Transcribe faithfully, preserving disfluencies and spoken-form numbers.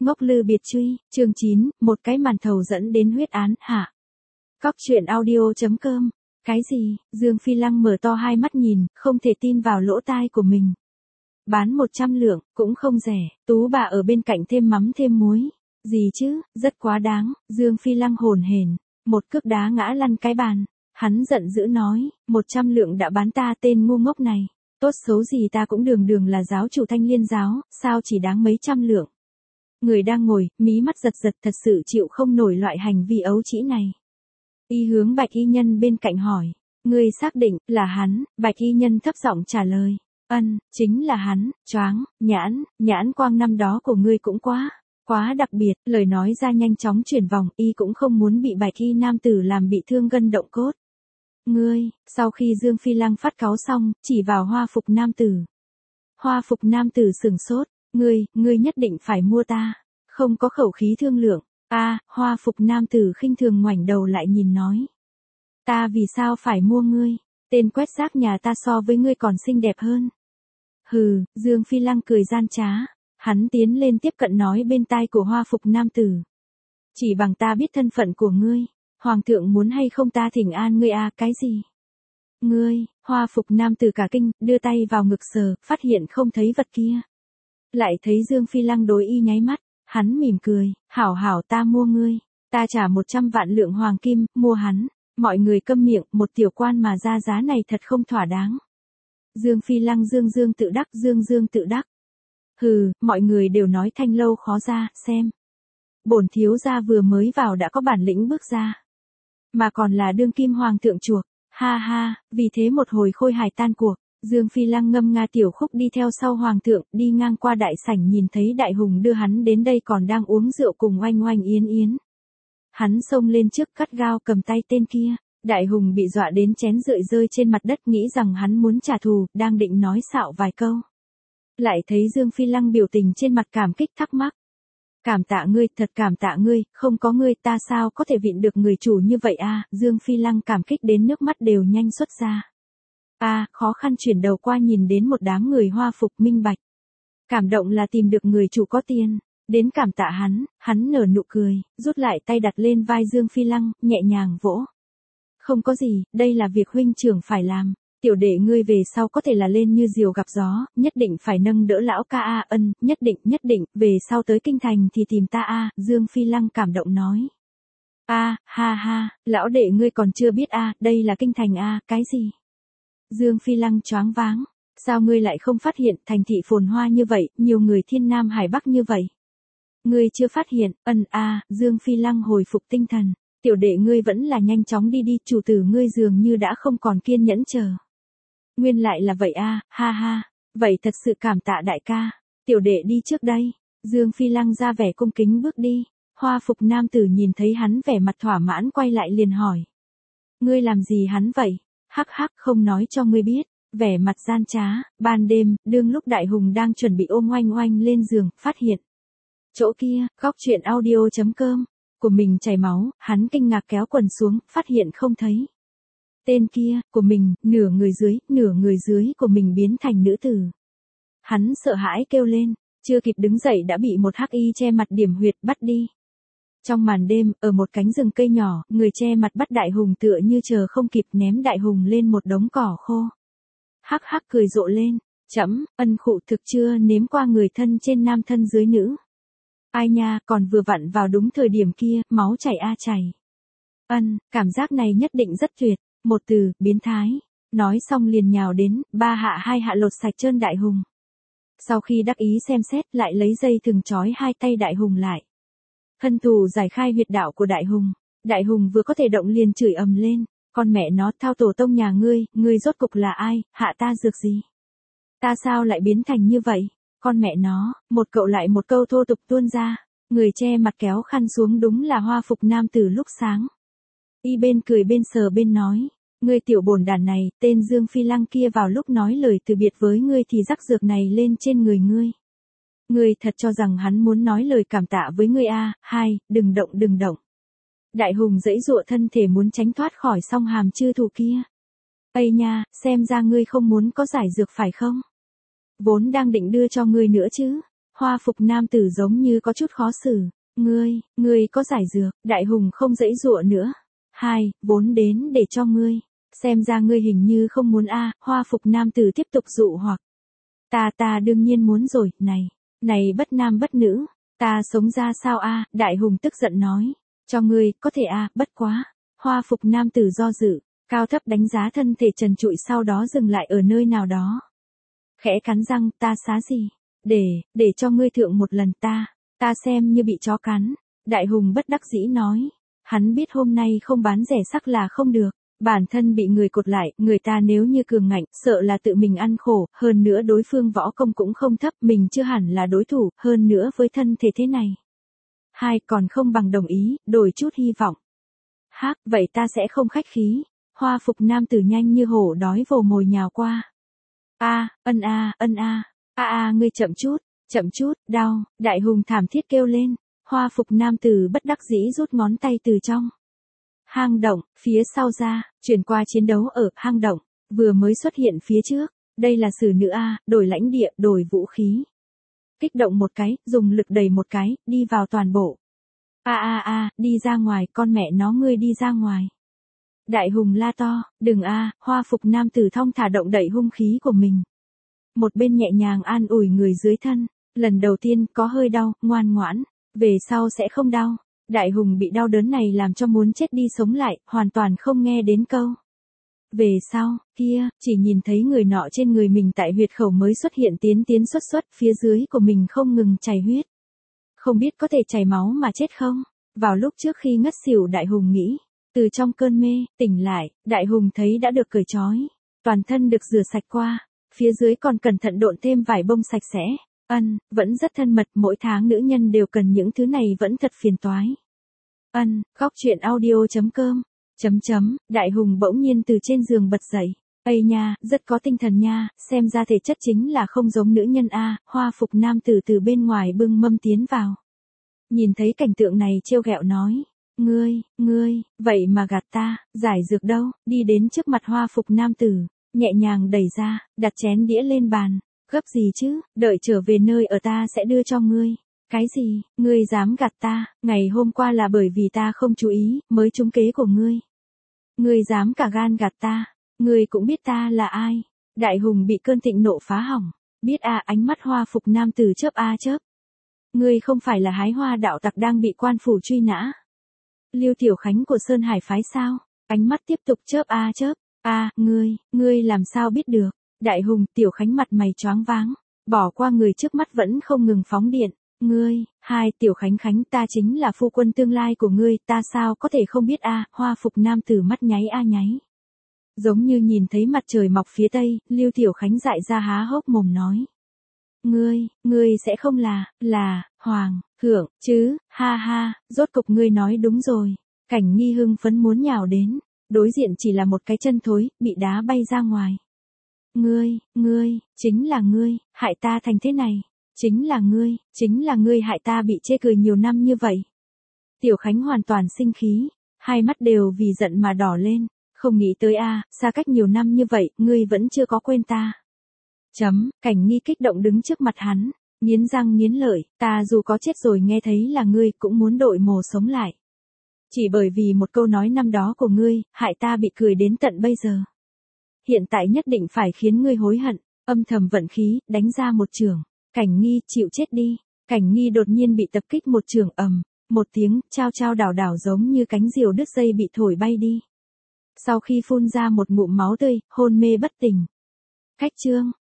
Ngốc lư biệt truy, chương chín, một cái màn thầu dẫn đến huyết án, hả? Cóc truyện audio chấm com. Cái gì? Dương Phi Lăng mở to hai mắt nhìn, không thể tin vào lỗ tai của mình. Bán một trăm lượng, cũng không rẻ, Tú bà ở bên cạnh thêm mắm thêm muối. Gì chứ, rất quá đáng, Dương Phi Lăng hồn hển, một cước đá ngã lăn cái bàn. Hắn giận dữ nói, một trăm lượng đã bán ta tên ngu ngốc này. Tốt xấu gì ta cũng đường đường là giáo chủ Thanh Liên giáo, sao chỉ đáng mấy trăm lượng. Người đang ngồi, mí mắt giật giật thật sự chịu không nổi loại hành vi ấu trĩ này. Y hướng bạch y nhân bên cạnh hỏi, ngươi xác định, là hắn, bạch y nhân thấp giọng trả lời, ân, chính là hắn, choáng, nhãn, nhãn quang năm đó của ngươi cũng quá, quá đặc biệt, lời nói ra nhanh chóng chuyển vòng, y cũng không muốn bị bạch y nam tử làm bị thương gân động cốt. Ngươi, sau khi Dương Phi Lăng phát cáu xong, chỉ vào hoa phục nam tử. Hoa phục nam tử sửng sốt, ngươi, ngươi nhất định phải mua ta, không có khẩu khí thương lượng. A, à, hoa phục nam tử khinh thường ngoảnh đầu lại nhìn nói. Ta vì sao phải mua ngươi, tên quét rác nhà ta so với ngươi còn xinh đẹp hơn. Hừ, Dương Phi Lăng cười gian trá, hắn tiến lên tiếp cận nói bên tai của hoa phục nam tử. Chỉ bằng ta biết thân phận của ngươi, hoàng thượng muốn hay không ta thỉnh an ngươi à, cái gì? Ngươi, hoa phục nam tử cả kinh, đưa tay vào ngực sờ, phát hiện không thấy vật kia. Lại thấy Dương Phi Lăng đối y nháy mắt. Hắn mỉm cười, hảo hảo ta mua ngươi, ta trả một trăm vạn lượng hoàng kim, mua hắn, mọi người câm miệng, một tiểu quan mà ra giá này thật không thỏa đáng. Dương Phi Lăng dương dương tự đắc, dương dương tự đắc. Hừ, mọi người đều nói thanh lâu khó ra, xem. Bổn thiếu gia vừa mới vào đã có bản lĩnh bước ra. Mà còn là đương kim hoàng thượng chuộc, ha ha, vì thế một hồi khôi hài tan cuộc. Dương Phi Lăng ngâm nga tiểu khúc đi theo sau hoàng thượng, đi ngang qua đại sảnh nhìn thấy đại hùng đưa hắn đến đây còn đang uống rượu cùng oanh oanh yến yến. Hắn xông lên trước cắt gao cầm tay tên kia, đại hùng bị dọa đến chén rượu rơi trên mặt đất nghĩ rằng hắn muốn trả thù, đang định nói xạo vài câu. Lại thấy Dương Phi Lăng biểu tình trên mặt cảm kích thắc mắc. Cảm tạ ngươi, thật cảm tạ ngươi, không có ngươi ta sao có thể vịn được người chủ như vậy à, Dương Phi Lăng cảm kích đến nước mắt đều nhanh xuất ra. A, à, khó khăn chuyển đầu qua nhìn đến một đám người hoa phục minh bạch. Cảm động là tìm được người chủ có tiền, đến cảm tạ hắn, hắn nở nụ cười, rút lại tay đặt lên vai Dương Phi Lăng, nhẹ nhàng vỗ. Không có gì, đây là việc huynh trưởng phải làm, tiểu đệ ngươi về sau có thể là lên như diều gặp gió, nhất định phải nâng đỡ lão ca a, ân, nhất định, nhất định, về sau tới kinh thành thì tìm ta a, Dương Phi Lăng cảm động nói. A, à, ha ha, lão đệ ngươi còn chưa biết a, à, đây là kinh thành a, à, cái gì? Dương Phi Lăng choáng váng, sao ngươi lại không phát hiện thành thị phồn hoa như vậy, nhiều người thiên nam hải bắc như vậy? Ngươi chưa phát hiện, ân a, à, Dương Phi Lăng hồi phục tinh thần, tiểu đệ ngươi vẫn là nhanh chóng đi đi, chủ tử ngươi dường như đã không còn kiên nhẫn chờ. Nguyên lại là vậy a, à, ha ha, vậy thật sự cảm tạ đại ca, tiểu đệ đi trước đây. Dương Phi Lăng ra vẻ cung kính bước đi, hoa phục nam tử nhìn thấy hắn vẻ mặt thỏa mãn quay lại liền hỏi. Ngươi làm gì hắn vậy? Hắc hắc không nói cho ngươi biết, vẻ mặt gian trá, ban đêm, đương lúc đại hùng đang chuẩn bị ôm oanh oanh lên giường, phát hiện. Chỗ kia, góc truyện audio chấm com, của mình chảy máu, hắn kinh ngạc kéo quần xuống, phát hiện không thấy. Tên kia, của mình, nửa người dưới, nửa người dưới của mình biến thành nữ tử. Hắn sợ hãi kêu lên, chưa kịp đứng dậy đã bị một hắc y che mặt điểm huyệt bắt đi. Trong màn đêm, ở một cánh rừng cây nhỏ, người che mặt bắt đại hùng tựa như chờ không kịp ném đại hùng lên một đống cỏ khô. Hắc hắc cười rộ lên, chấm, ân khụ thực chưa nếm qua người thân trên nam thân dưới nữ. Ai nha, còn vừa vặn vào đúng thời điểm kia, máu chảy a chảy. Ân, cảm giác này nhất định rất tuyệt, một từ, biến thái. Nói xong liền nhào đến, ba hạ hai hạ lột sạch trơn đại hùng. Sau khi đắc ý xem xét lại lấy dây thừng trói hai tay đại hùng lại. Thân thủ giải khai huyệt đạo của đại hùng, đại hùng vừa có thể động liền chửi ầm lên, con mẹ nó thao tổ tông nhà ngươi, ngươi rốt cục là ai, hạ ta dược gì? Ta sao lại biến thành như vậy? Con mẹ nó, một cậu lại một câu thô tục tuôn ra, người che mặt kéo khăn xuống đúng là hoa phục nam tử lúc sáng. Y bên cười bên sờ bên nói, ngươi tiểu bổn đàn này, tên Dương Phi Lăng kia vào lúc nói lời từ biệt với ngươi thì rắc dược này lên trên người ngươi. Ngươi thật cho rằng hắn muốn nói lời cảm tạ với ngươi a, à, hai, đừng động đừng động. Đại hùng giãy giụa thân thể muốn tránh thoát khỏi song hàm chư thù kia. Ây nha, xem ra ngươi không muốn có giải dược phải không? Vốn đang định đưa cho ngươi nữa chứ. Hoa Hoa phục nam tử giống như có chút khó xử. Ngươi, ngươi có giải dược, Đại Hùng không giãy giụa nữa. Hai, vốn đến để cho ngươi. Xem ra ngươi hình như không muốn a. Hoa phục nam tử tiếp tục dụ hoặc. Ta ta đương nhiên muốn rồi, này, này bất nam bất nữ. Ta sống ra sao a? Đại Hùng tức giận nói. Cho ngươi, có thể a, bất quá. Hoa phục nam tử do dự, cao thấp đánh giá thân thể trần trụi sau đó dừng lại ở nơi nào đó. Khẽ cắn răng, ta xá gì? Để, để cho ngươi thượng một lần ta, ta xem như bị chó cắn. Đại Hùng bất đắc dĩ nói. Hắn biết hôm nay không bán rẻ sắc là không được. Bản thân bị người cột lại, người ta nếu như cường ngạnh, sợ là tự mình ăn khổ, hơn nữa đối phương võ công cũng không thấp, mình chưa hẳn là đối thủ, hơn nữa với thân thể thế này. Hai, còn không bằng đồng ý, đổi chút hy vọng. Hác, vậy ta sẽ không khách khí. Hoa phục nam tử nhanh như hổ đói vồ mồi nhào qua. A, ân a, ân a, a a ngươi chậm chút, chậm chút, đau, Đại Hùng thảm thiết kêu lên. Hoa phục nam tử bất đắc dĩ rút ngón tay từ trong hang động, phía sau ra, chuyển qua chiến đấu ở hang động, vừa mới xuất hiện phía trước. Đây là sử nữ A, đổi lãnh địa, đổi vũ khí. Kích động một cái, dùng lực đẩy một cái, đi vào toàn bộ. A a a, đi ra ngoài, con mẹ nó ngươi đi ra ngoài. Đại Hùng la to, đừng a. Hoa phục nam tử thong thả động đẩy hung khí của mình. Một bên nhẹ nhàng an ủi người dưới thân, lần đầu tiên có hơi đau, ngoan ngoãn, về sau sẽ không đau. Đại Hùng bị đau đớn này làm cho muốn chết đi sống lại, hoàn toàn không nghe đến câu. Về sau, kia, chỉ nhìn thấy người nọ trên người mình tại huyệt khẩu mới xuất hiện tiến tiến xuất xuất, phía dưới của mình không ngừng chảy huyết. Không biết có thể chảy máu mà chết không? Vào lúc trước khi ngất xỉu Đại Hùng nghĩ, từ trong cơn mê, tỉnh lại, Đại Hùng thấy đã được cởi trói, toàn thân được rửa sạch qua, phía dưới còn cẩn thận độn thêm vải bông sạch sẽ. Ân, vẫn rất thân mật, mỗi tháng nữ nhân đều cần những thứ này vẫn thật phiền toái. Ân, góc truyện audio chấm com, chấm chấm, Đại Hùng bỗng nhiên từ trên giường bật dậy. Ây nha, rất có tinh thần nha, xem ra thể chất chính là không giống nữ nhân a. Hoa phục nam tử từ bên ngoài bưng mâm tiến vào. Nhìn thấy cảnh tượng này trêu ghẹo nói. Ngươi, ngươi, vậy mà gạt ta, giải dược đâu, đi đến trước mặt hoa phục nam tử, nhẹ nhàng đẩy ra, đặt chén đĩa lên bàn. Gấp gì chứ, đợi trở về nơi ở ta sẽ đưa cho ngươi. Cái gì, ngươi dám gạt ta, ngày hôm qua là bởi vì ta không chú ý, mới trúng kế của ngươi. Ngươi dám cả gan gạt ta, ngươi cũng biết ta là ai. Đại Hùng bị cơn thịnh nộ phá hỏng, biết a. Ánh mắt hoa phục nam tử chớp a chớp. Ngươi không phải là hái hoa đạo tặc đang bị quan phủ truy nã. Lưu Tiểu Khánh của Sơn Hải phái sao? Ánh mắt tiếp tục chớp a chớp. A, ngươi, ngươi làm sao biết được? Đại Hùng, Tiểu Khánh mặt mày choáng váng, bỏ qua người trước mắt vẫn không ngừng phóng điện. Ngươi, hai, Tiểu Khánh Khánh, ta chính là phu quân tương lai của ngươi, ta sao có thể không biết a. Hoa phục nam tử mắt nháy a nháy. Giống như nhìn thấy mặt trời mọc phía tây, Lưu Tiểu Khánh dại ra há hốc mồm nói. Ngươi, ngươi sẽ không là, là, hoàng, thượng, chứ, ha ha, rốt cục ngươi nói đúng rồi. Cảnh Nghi hưng phấn muốn nhào đến, đối diện chỉ là một cái chân thối, bị đá bay ra ngoài. Ngươi, ngươi, chính là ngươi, hại ta thành thế này. Chính là ngươi, chính là ngươi hại ta bị chê cười nhiều năm như vậy. Tiểu Khánh hoàn toàn sinh khí, hai mắt đều vì giận mà đỏ lên, không nghĩ tới a, xa cách nhiều năm như vậy, ngươi vẫn chưa có quên ta. Chấm, Cảnh Nghi kích động đứng trước mặt hắn, nghiến răng nghiến lợi, ta dù có chết rồi nghe thấy là ngươi cũng muốn đội mồ sống lại. Chỉ bởi vì một câu nói năm đó của ngươi, hại ta bị cười đến tận bây giờ. Hiện tại nhất định phải khiến ngươi hối hận, âm thầm vận khí, đánh ra một trường. Cảnh Nghi, chịu chết đi. Cảnh Nghi đột nhiên bị tập kích một trường ầm, một tiếng, chao chao đảo đảo giống như cánh diều đứt dây bị thổi bay đi. Sau khi phun ra một ngụm máu tươi, hôn mê bất tỉnh. Khách chương.